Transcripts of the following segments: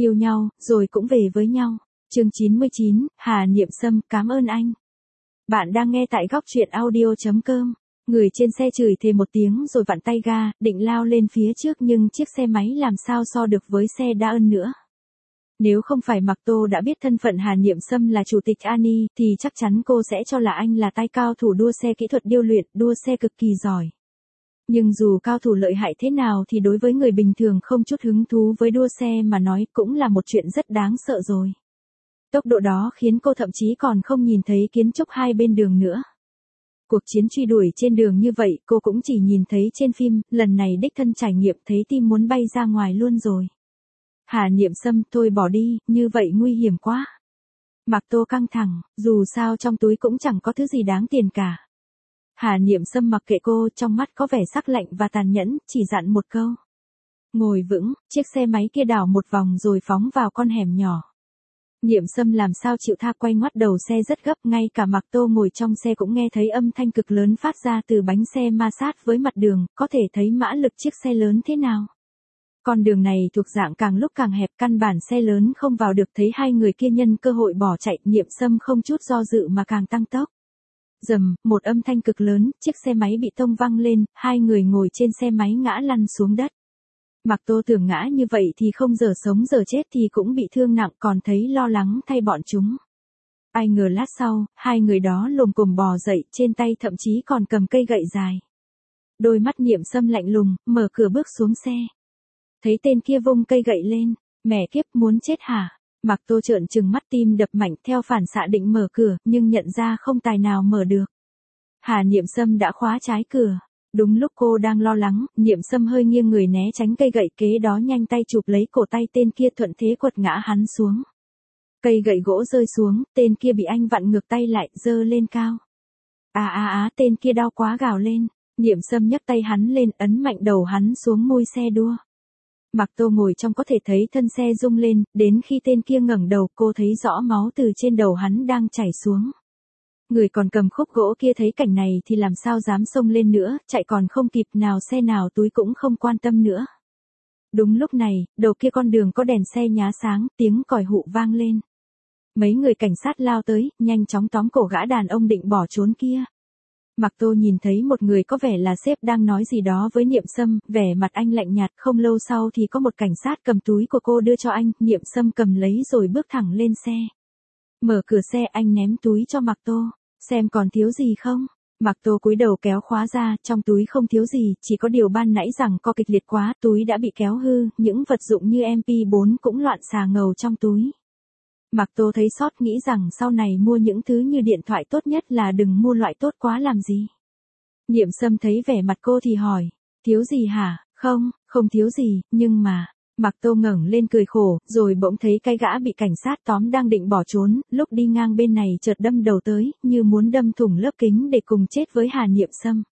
Yêu nhau, rồi cũng về với nhau. Chương 99, Hà Niệm Sâm, cảm ơn anh. Bạn đang nghe tại góc truyện audio.com. Người trên xe chửi thề một tiếng rồi vặn tay ga, định lao lên phía trước nhưng chiếc xe máy làm sao so được với xe đa ân nữa. Nếu không phải Mạc Tô đã biết thân phận Hà Niệm Sâm là chủ tịch Ani, thì chắc chắn cô sẽ cho là anh là tay cao thủ đua xe kỹ thuật điêu luyện, đua xe cực kỳ giỏi. Nhưng dù cao thủ lợi hại thế nào thì đối với người bình thường không chút hứng thú với đua xe mà nói cũng là một chuyện rất đáng sợ rồi. Tốc độ đó khiến cô thậm chí còn không nhìn thấy kiến trúc hai bên đường nữa. Cuộc chiến truy đuổi trên đường như vậy cô cũng chỉ nhìn thấy trên phim, lần này đích thân trải nghiệm thấy tim muốn bay ra ngoài luôn rồi. Hà Niệm Sâm, thôi bỏ đi, như vậy nguy hiểm quá. Mạc Tô căng thẳng, dù sao trong túi cũng chẳng có thứ gì đáng tiền cả. Hà Niệm Sâm mặc kệ cô, trong mắt có vẻ sắc lạnh và tàn nhẫn, chỉ dặn một câu. Ngồi vững, chiếc xe máy kia đảo một vòng rồi phóng vào con hẻm nhỏ. Niệm Sâm làm sao chịu tha, quay ngoắt đầu xe rất gấp, ngay cả Mạc Tô ngồi trong xe cũng nghe thấy âm thanh cực lớn phát ra từ bánh xe ma sát với mặt đường, có thể thấy mã lực chiếc xe lớn thế nào. Con đường này thuộc dạng càng lúc càng hẹp, căn bản xe lớn không vào được, thấy hai người kia nhân cơ hội bỏ chạy, Niệm Sâm không chút do dự mà càng tăng tốc. Rầm, một âm thanh cực lớn, chiếc xe máy bị tông văng lên, hai người ngồi trên xe máy ngã lăn xuống đất. Mạc Tô tưởng ngã như vậy thì không giờ sống giờ chết thì cũng bị thương nặng, còn thấy lo lắng thay bọn chúng. Ai ngờ lát sau, hai người đó lồm cồm bò dậy, trên tay thậm chí còn cầm cây gậy dài. Đôi mắt Niệm Sâm lạnh lùng, mở cửa bước xuống xe. Thấy tên kia vung cây gậy lên, mẹ kiếp, muốn chết hả? Mạc Tô trợn trừng mắt, tim đập mạnh, theo phản xạ định mở cửa, nhưng nhận ra không tài nào mở được. Hà Niệm Sâm đã khóa trái cửa. Đúng lúc cô đang lo lắng, Niệm Sâm hơi nghiêng người né tránh cây gậy, kế đó nhanh tay chụp lấy cổ tay tên kia, thuận thế quật ngã hắn xuống. Cây gậy gỗ rơi xuống, tên kia bị anh vặn ngược tay lại, giơ lên cao. Tên kia đau quá gào lên. Niệm Sâm nhấc tay hắn lên, ấn mạnh đầu hắn xuống mui xe đua. Mạc Tô ngồi trong có thể thấy thân xe rung lên, đến khi tên kia ngẩng đầu cô thấy rõ máu từ trên đầu hắn đang chảy xuống. Người còn cầm khúc gỗ kia thấy cảnh này thì làm sao dám xông lên nữa, chạy còn không kịp, nào xe nào túi cũng không quan tâm nữa. Đúng lúc này, đầu kia con đường có đèn xe nhá sáng, tiếng còi hụ vang lên. Mấy người cảnh sát lao tới, nhanh chóng tóm cổ gã đàn ông định bỏ trốn kia. Mạc Tô nhìn thấy một người có vẻ là sếp đang nói gì đó với Niệm Sâm, vẻ mặt anh lạnh nhạt, không lâu sau thì có một cảnh sát cầm túi của cô đưa cho anh, Niệm Sâm cầm lấy rồi bước thẳng lên xe. Mở cửa xe, anh ném túi cho Mạc Tô, xem còn thiếu gì không. Mạc Tô cúi đầu kéo khóa ra, trong túi không thiếu gì, chỉ có điều ban nãy rằng co kịch liệt quá, túi đã bị kéo hư, những vật dụng như MP4 cũng loạn xà ngầu trong túi. Mạc Tô thấy sót, nghĩ rằng sau này mua những thứ như điện thoại tốt nhất là đừng mua loại tốt quá làm gì. Niệm Sâm thấy vẻ mặt cô thì hỏi, thiếu gì hả? Không thiếu gì, nhưng mà... Mạc Tô ngẩng lên cười khổ, rồi bỗng thấy cái gã bị cảnh sát tóm đang định bỏ trốn, lúc đi ngang bên này chợt đâm đầu tới, như muốn đâm thủng lớp kính để cùng chết với Hà Niệm Sâm.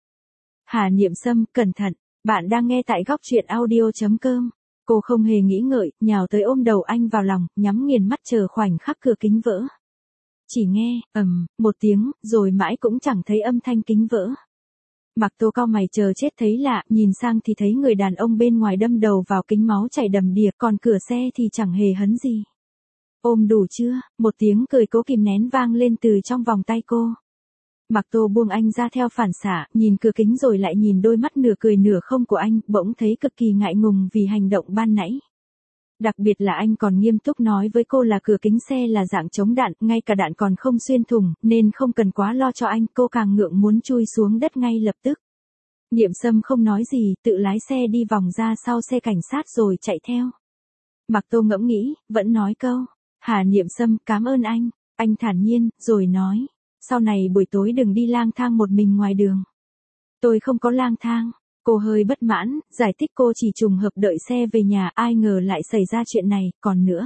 Hà Niệm Sâm, cẩn thận, bạn đang nghe tại góc truyện audio.com. Cô không hề nghĩ ngợi, nhào tới ôm đầu anh vào lòng, nhắm nghiền mắt chờ khoảnh khắc cửa kính vỡ. Chỉ nghe, một tiếng, rồi mãi cũng chẳng thấy âm thanh kính vỡ. Mạc Tô cau mày chờ chết thấy lạ, nhìn sang thì thấy người đàn ông bên ngoài đâm đầu vào kính, máu chảy đầm đìa, còn cửa xe thì chẳng hề hấn gì. Ôm đủ chưa? Một tiếng cười cố kìm nén vang lên từ trong vòng tay cô. Mạc Tô buông anh ra theo phản xạ, nhìn cửa kính rồi lại nhìn đôi mắt nửa cười nửa không của anh, bỗng thấy cực kỳ ngại ngùng vì hành động ban nãy. Đặc biệt là anh còn nghiêm túc nói với cô là cửa kính xe là dạng chống đạn, ngay cả đạn còn không xuyên thủng, nên không cần quá lo cho anh, cô càng ngượng muốn chui xuống đất ngay lập tức. Niệm Sâm không nói gì, tự lái xe đi vòng ra sau xe cảnh sát rồi chạy theo. Mạc Tô ngẫm nghĩ, vẫn nói câu, Hà Niệm Sâm, cảm ơn anh thản nhiên, rồi nói, sau này buổi tối đừng đi lang thang một mình ngoài đường. Tôi không có lang thang. Cô hơi bất mãn, giải thích cô chỉ trùng hợp đợi xe về nhà, ai ngờ lại xảy ra chuyện này, còn nữa.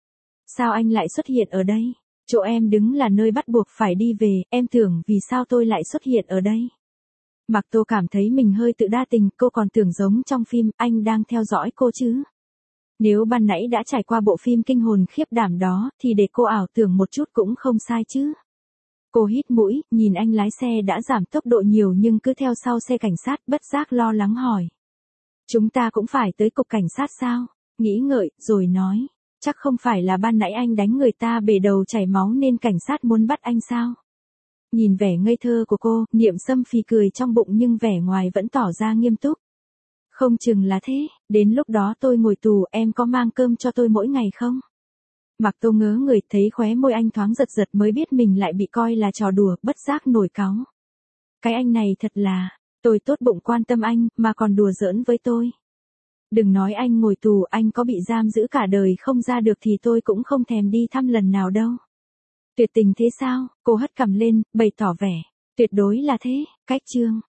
Sao anh lại xuất hiện ở đây? Chỗ em đứng là nơi bắt buộc phải đi về, em tưởng vì sao tôi lại xuất hiện ở đây? Mạc Tô cảm thấy mình hơi tự đa tình, cô còn tưởng giống trong phim, anh đang theo dõi cô chứ. Nếu ban nãy đã trải qua bộ phim kinh hồn khiếp đảm đó, thì để cô ảo tưởng một chút cũng không sai chứ. Cô hít mũi, nhìn anh lái xe đã giảm tốc độ nhiều nhưng cứ theo sau xe cảnh sát, bất giác lo lắng hỏi. Chúng ta cũng phải tới cục cảnh sát sao? Nghĩ ngợi, rồi nói. chắc không phải là ban nãy anh đánh người ta bể đầu chảy máu nên cảnh sát muốn bắt anh sao? Nhìn vẻ ngây thơ của cô, Niệm Sâm phì cười trong bụng nhưng vẻ ngoài vẫn tỏ ra nghiêm túc. Không chừng là thế, đến lúc đó tôi ngồi tù em có mang cơm cho tôi mỗi ngày không? Mạc Tô ngớ người thấy khóe môi anh thoáng giật giật mới biết mình lại bị coi là trò đùa, bất giác nổi cáu. Cái anh này thật là, tôi tốt bụng quan tâm anh mà còn đùa giỡn với tôi. Đừng nói anh ngồi tù, anh có bị giam giữ cả đời không ra được thì tôi cũng không thèm đi thăm lần nào đâu. Tuyệt tình thế sao? Cô hất cằm lên, bày tỏ vẻ. Tuyệt đối là thế, cách Trương.